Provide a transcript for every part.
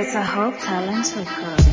It's a Hope Talent Record.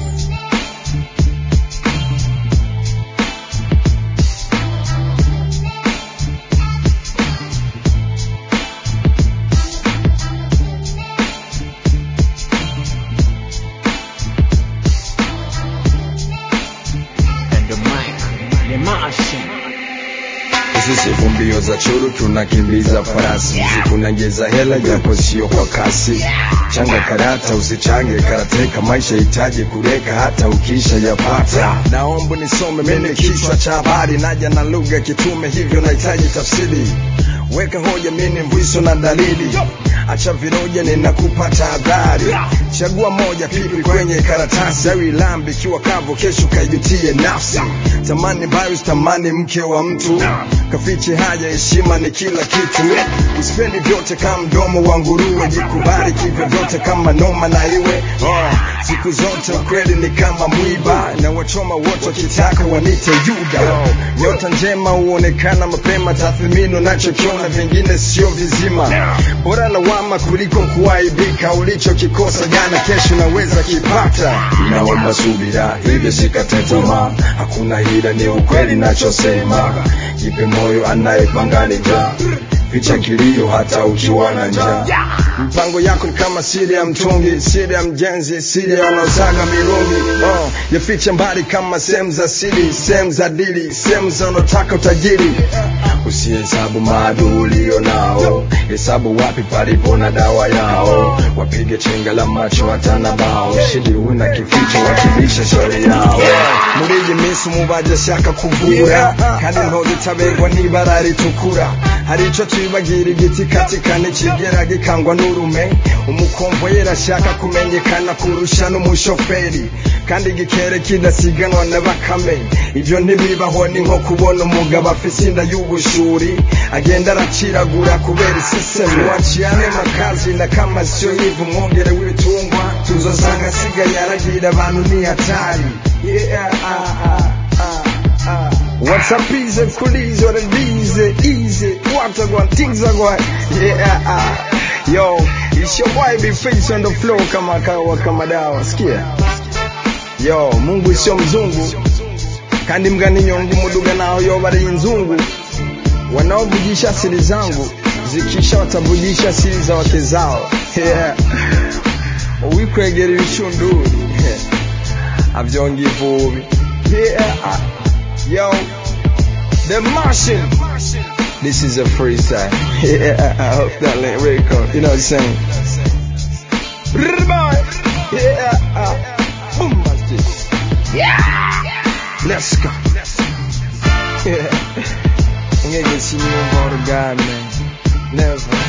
Sisi mbio za churu tunakimbiza farasi, kunageza hela japo sio kwa kasi. Changa karata usichange karateka, maisha hitaji kureka hata ukisha yapata. Naomba nisome mene kichwa cha habari, naja na lugha kitume hivyo nahitaji tafsiri. Weka hoja mini mviso na dalili, acha viroja ninakupata habari. Chagua moja pipi kwenye karatasi, au ilambi kiwa kavu kesho kaijutie nafsi. Tamani virus, tamani mke wa mtu, kafiche haja heshima ni kila kitu. Usipendi vyote kama mdomo wa nguruwe, jikubali kivyo vyote kama noma na iwe. Siku zote ukweli ni kama mwiba, na wachoma wote wakitaka wanite Yuda. Nyota njema huonekana mapema, tathmini unachokiona vingine sio vizima. Bora lawama kuliko kuaibika, ulichokikosa jana kesho naweza kipata. Naomba subira, hivyo sikate tamaa, hakuna hila ni ukweli nachosema. Jipe moyo anayepanga njaa, ficha kilio hata ukiwa na njaa. Mpango yako ni kama siri ya mtungi, siri ya mjenzi, siri ya wanaosaga mirungi. Yafiche mbali kama sehemu za siri, sehemu za dili, sehemu za unotaka utajiri. Usihesabu maadui ulio nao, hesabu wapi palipo na dawa yao. Wapige chenga la macho hata na bao, shidi una kificho wakibisha shauri yao. Muriji misu mubaja shaka kuvura, kandi nhozi tabegwa nibarari tukura. Haricho tuibagira igiti katika nikigera gikangwa n'urume. Umukomvo yerashaka kumenyekana kurusha n'umushoferi, kandi gikere kidasiganwa n'abakame. Ibyo ntibibaho ni nko kubona umugabo afise inda y'ubushuri, agenda araciragura kubera iseseme. Waciane makazi na kama sio hivu mwongere w'ibitungwa, tuzosanga asigaye aragira abantu ni hatari. What's up, easy, police, or the easy, what I want, things are going, yo, it's your boy, big face on the floor, kama dawa, sikia. Yo, Mungu sio mzungu, kandi mgani nyongu muduga nao yo bari inzungu. Wanaovujisha siri zangu, zikisha watabujisha siri za wake zao. Uwikwegera ibishunduri, avyonga ivubi. Yo, the Martian. This is a freestyle. I hope that link record. You know what I'm saying? Boom, let's go. Yeah. I'm gonna get you on board, God, man. Never.